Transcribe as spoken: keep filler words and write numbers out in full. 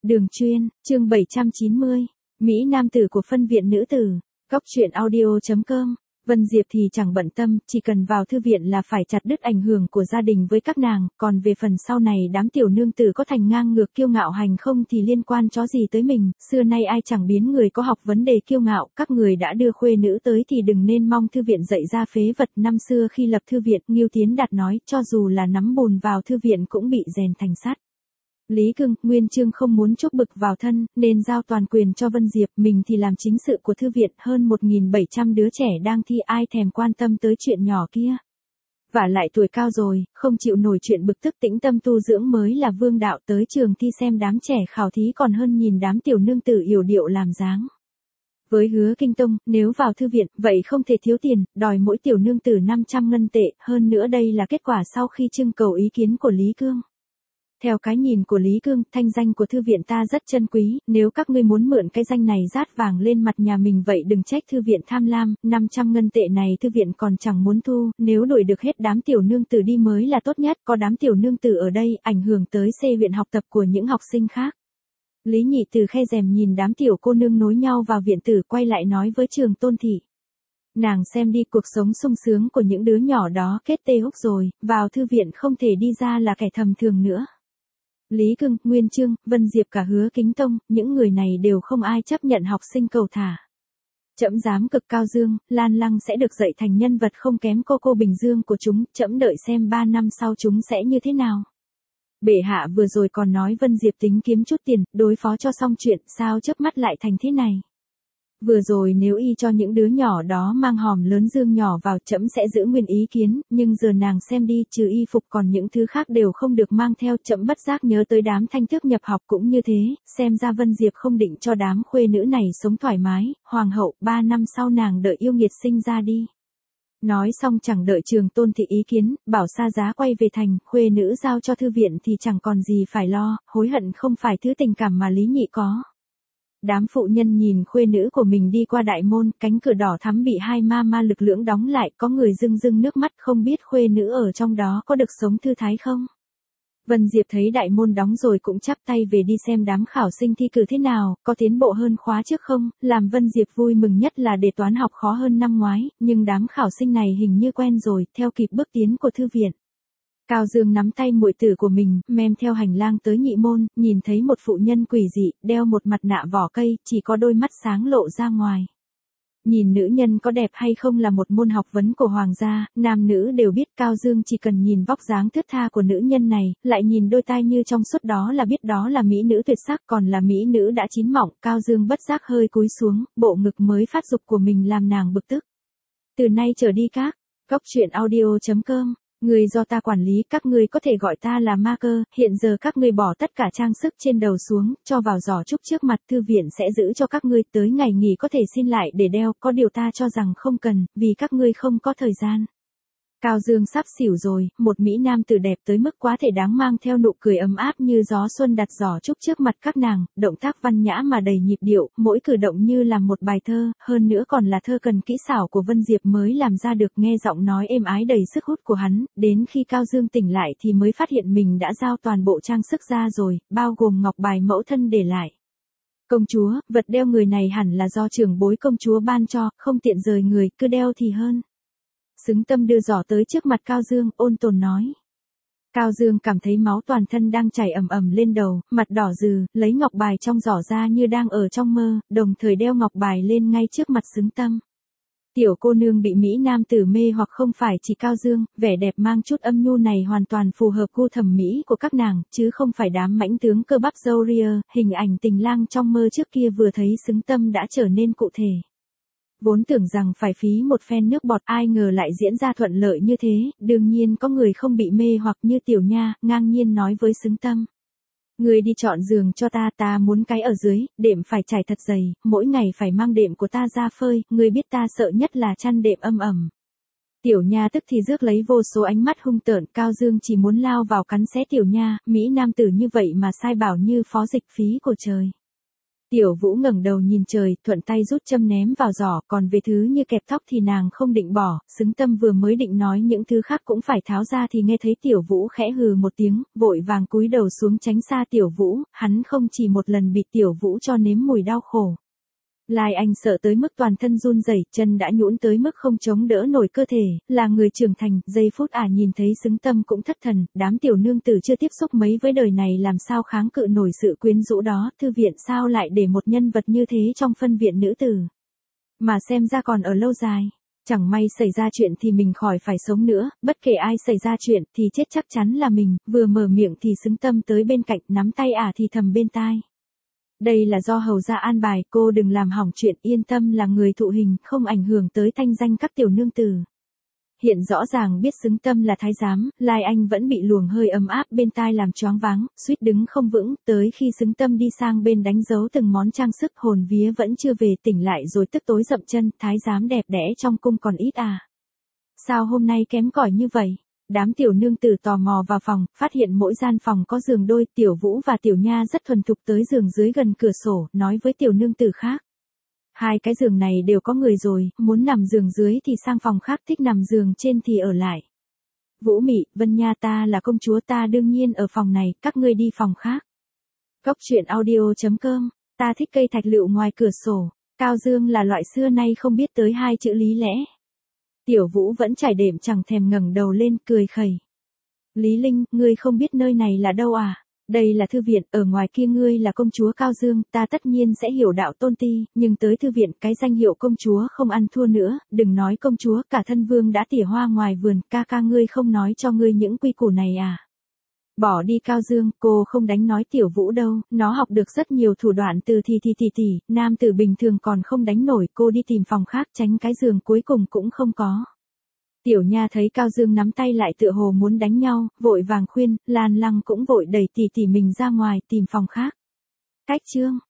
Đường chuyên, chương bảy trăm chín mươi. Mỹ nam tử của phân viện nữ tử. Góc truyện audio chấm com. Vân Diệp thì chẳng bận tâm, chỉ cần vào thư viện là phải chặt đứt ảnh hưởng của gia đình với các nàng, còn về phần sau này đám tiểu nương tử có thành ngang ngược kiêu ngạo hành không thì liên quan chó gì tới mình, xưa nay ai chẳng biến người có học vấn đề kiêu ngạo, các người đã đưa khuê nữ tới thì đừng nên mong thư viện dạy ra phế vật. Năm xưa khi lập thư viện, Ngưu Tiến Đạt nói, cho dù là nắm bùn vào thư viện cũng bị rèn thành sắt. Lý Cương, Nguyên Chương không muốn chuốc bực vào thân, nên giao toàn quyền cho Vân Diệp, mình thì làm chính sự của thư viện, hơn một nghìn bảy trăm đứa trẻ đang thi ai thèm quan tâm tới chuyện nhỏ kia. Vả lại tuổi cao rồi, không chịu nổi chuyện bực tức, tĩnh tâm tu dưỡng mới là vương đạo, tới trường thi xem đám trẻ khảo thí còn hơn nhìn đám tiểu nương tử yểu điệu làm dáng. Với Hứa Kinh Tông, nếu vào thư viện, vậy không thể thiếu tiền, đòi mỗi tiểu nương tử năm trăm ngân tệ, hơn nữa đây là kết quả sau khi trưng cầu ý kiến của Lý Cương. Theo cái nhìn của Lý Cương, thanh danh của thư viện ta rất chân quý, nếu các ngươi muốn mượn cái danh này rát vàng lên mặt nhà mình vậy đừng trách thư viện tham lam, năm trăm ngân tệ này thư viện còn chẳng muốn thu, nếu đuổi được hết đám tiểu nương tử đi mới là tốt nhất, có đám tiểu nương tử ở đây, ảnh hưởng tới C viện học tập của những học sinh khác. Lý Nhị từ khe rèm nhìn đám tiểu cô nương nối nhau vào viện tử, quay lại nói với Trường Tôn Thị. Nàng xem đi, cuộc sống sung sướng của những đứa nhỏ đó kết tê húc rồi, vào thư viện không thể đi ra là kẻ tầm thường nữa. Lý Cương, Nguyên Chương, Vân Diệp cả Hứa Kính Tông, những người này đều không ai chấp nhận học sinh cầu thả. Trẫm dám cực cao dương, Lan Lăng sẽ được dạy thành nhân vật không kém cô cô Bình Dương của chúng, trẫm đợi xem ba năm sau chúng sẽ như thế nào. Bệ hạ vừa rồi còn nói Vân Diệp tính kiếm chút tiền, đối phó cho xong chuyện, sao chớp mắt lại thành thế này. Vừa rồi nếu y cho những đứa nhỏ đó mang hòm lớn dương nhỏ vào, trẫm sẽ giữ nguyên ý kiến, nhưng giờ nàng xem đi, trừ y phục còn những thứ khác đều không được mang theo, trẫm bất giác nhớ tới đám thanh tước nhập học cũng như thế, xem ra Vân Diệp không định cho đám khuê nữ này sống thoải mái, hoàng hậu, ba năm sau nàng đợi yêu nghiệt sinh ra đi. Nói xong chẳng đợi Trường Tôn Thị ý kiến, bảo xa giá quay về thành, khuê nữ giao cho thư viện thì chẳng còn gì phải lo, hối hận không phải thứ tình cảm mà Lý Nhị có. Đám phụ nhân nhìn khuê nữ của mình đi qua đại môn, cánh cửa đỏ thắm bị hai ma ma lực lưỡng đóng lại, có người rưng rưng nước mắt, không biết khuê nữ ở trong đó có được sống thư thái không. Vân Diệp thấy đại môn đóng rồi cũng chắp tay về đi xem đám khảo sinh thi cử thế nào, có tiến bộ hơn khóa trước không, làm Vân Diệp vui mừng nhất là đề toán học khó hơn năm ngoái, nhưng đám khảo sinh này hình như quen rồi, theo kịp bước tiến của thư viện. Cao Dương nắm tay muội tử của mình, men theo hành lang tới nhị môn, nhìn thấy một phụ nhân quỷ dị, đeo một mặt nạ vỏ cây, chỉ có đôi mắt sáng lộ ra ngoài. Nhìn nữ nhân có đẹp hay không là một môn học vấn của hoàng gia, nam nữ đều biết. Cao Dương chỉ cần nhìn vóc dáng thướt tha của nữ nhân này, lại nhìn đôi tai như trong suốt đó là biết đó là mỹ nữ tuyệt sắc, còn là mỹ nữ đã chín mọng. Cao Dương bất giác hơi cúi xuống, bộ ngực mới phát dục của mình làm nàng bực tức. Từ nay trở đi các, góc truyện audio chấm com. Người do ta quản lý, các ngươi có thể gọi ta là ma cơ, hiện giờ các ngươi bỏ tất cả trang sức trên đầu xuống, cho vào giỏ trúc trước mặt, thư viện sẽ giữ cho các ngươi, tới ngày nghỉ có thể xin lại để đeo, có điều ta cho rằng không cần, vì các ngươi không có thời gian. Cao Dương sắp xỉu rồi, một mỹ nam tử đẹp tới mức quá thể đáng mang theo nụ cười ấm áp như gió xuân đặt giỏ trúc trước mặt các nàng, động tác văn nhã mà đầy nhịp điệu, mỗi cử động như làm một bài thơ, hơn nữa còn là thơ cần kỹ xảo của Vân Diệp mới làm ra được. Nghe giọng nói êm ái đầy sức hút của hắn, đến khi Cao Dương tỉnh lại thì mới phát hiện mình đã giao toàn bộ trang sức ra rồi, bao gồm ngọc bài mẫu thân để lại. Công chúa, vật đeo người này hẳn là do trưởng bối công chúa ban cho, không tiện rời người, cứ đeo thì hơn. Xứng Tâm đưa giỏ tới trước mặt Cao Dương, ôn tồn nói. Cao Dương cảm thấy máu toàn thân đang chảy ầm ầm lên đầu, mặt đỏ rừ, lấy ngọc bài trong giỏ ra như đang ở trong mơ, đồng thời đeo ngọc bài lên ngay trước mặt Xứng Tâm. Tiểu cô nương bị mỹ nam tử mê hoặc không phải chỉ Cao Dương, vẻ đẹp mang chút âm nhu này hoàn toàn phù hợp gu thẩm mỹ của các nàng, chứ không phải đám mãnh tướng cơ bắp râu ria, hình ảnh tình lang trong mơ trước kia vừa thấy Xứng Tâm đã trở nên cụ thể. Vốn tưởng rằng phải phí một phen nước bọt, ai ngờ lại diễn ra thuận lợi như thế, đương nhiên có người không bị mê hoặc như Tiểu Nha, ngang nhiên nói với Xứng Tâm. Người đi chọn giường cho ta, ta muốn cái ở dưới, đệm phải trải thật dày, mỗi ngày phải mang đệm của ta ra phơi, người biết ta sợ nhất là chăn đệm âm ẩm. Tiểu Nha tức thì rước lấy vô số ánh mắt hung tợn, Cao Dương chỉ muốn lao vào cắn xé Tiểu Nha, mỹ nam tử như vậy mà sai bảo như phó dịch phí của trời. Tiểu Vũ ngẩng đầu nhìn trời, thuận tay rút châm ném vào giỏ, còn về thứ như kẹp tóc thì nàng không định bỏ, Xứng Tâm vừa mới định nói những thứ khác cũng phải tháo ra thì nghe thấy Tiểu Vũ khẽ hừ một tiếng, vội vàng cúi đầu xuống tránh xa Tiểu Vũ, hắn không chỉ một lần bị Tiểu Vũ cho nếm mùi đau khổ. Lai Anh sợ tới mức toàn thân run rẩy, chân đã nhũn tới mức không chống đỡ nổi cơ thể, là người trưởng thành, giây phút ả à nhìn thấy Xứng Tâm cũng thất thần, đám tiểu nương tử chưa tiếp xúc mấy với đời này làm sao kháng cự nổi sự quyến rũ đó, thư viện sao lại để một nhân vật như thế trong phân viện nữ tử. Mà xem ra còn ở lâu dài, chẳng may xảy ra chuyện thì mình khỏi phải sống nữa, bất kể ai xảy ra chuyện thì chết chắc chắn là mình, vừa mở miệng thì Xứng Tâm tới bên cạnh nắm tay ả à thì thầm bên tai. Đây là do hầu gia an bài, cô đừng làm hỏng chuyện, yên tâm là người thụ hình, không ảnh hưởng tới thanh danh các tiểu nương tử. Hiện rõ ràng biết Xứng Tâm là thái giám, Lai Anh vẫn bị luồng hơi ấm áp bên tai làm choáng váng, suýt đứng không vững, tới khi Xứng Tâm đi sang bên đánh dấu từng món trang sức hồn vía vẫn chưa về tỉnh lại rồi tức tối dậm chân, thái giám đẹp đẽ trong cung còn ít à. Sao hôm nay kém cỏi như vậy? Đám tiểu nương tử tò mò vào phòng, phát hiện mỗi gian phòng có giường đôi, Tiểu Vũ và Tiểu Nha rất thuần thục tới giường dưới gần cửa sổ, nói với tiểu nương tử khác. Hai cái giường này đều có người rồi, muốn nằm giường dưới thì sang phòng khác, thích nằm giường trên thì ở lại. Vũ Mị, Vân Nha, ta là công chúa, ta đương nhiên ở phòng này, các ngươi đi phòng khác. Cốc truyện audio chấm com, ta thích cây thạch lựu ngoài cửa sổ, Cao Dương là loại xưa nay không biết tới hai chữ lý lẽ. Tiểu Vũ vẫn trải đệm chẳng thèm ngẩng đầu lên, cười khẩy. Lý Linh, ngươi không biết nơi này là đâu à? Đây là thư viện, ở ngoài kia ngươi là công chúa Cao Dương, ta tất nhiên sẽ hiểu đạo tôn ti, nhưng tới thư viện cái danh hiệu công chúa không ăn thua nữa, đừng nói công chúa, cả thân vương đã tỉa hoa ngoài vườn, ca ca ngươi không nói cho ngươi những quy củ này à? Bỏ đi Cao Dương, cô không đánh nói Tiểu Vũ đâu, nó học được rất nhiều thủ đoạn từ thì thì tỷ tỷ, nam tử bình thường còn không đánh nổi, cô đi tìm phòng khác tránh cái giường cuối cùng cũng không có. Tiểu Nha thấy Cao Dương nắm tay lại tựa hồ muốn đánh nhau, vội vàng khuyên, Lan Lăng cũng vội đẩy tỷ tỷ mình ra ngoài tìm phòng khác. Cách chương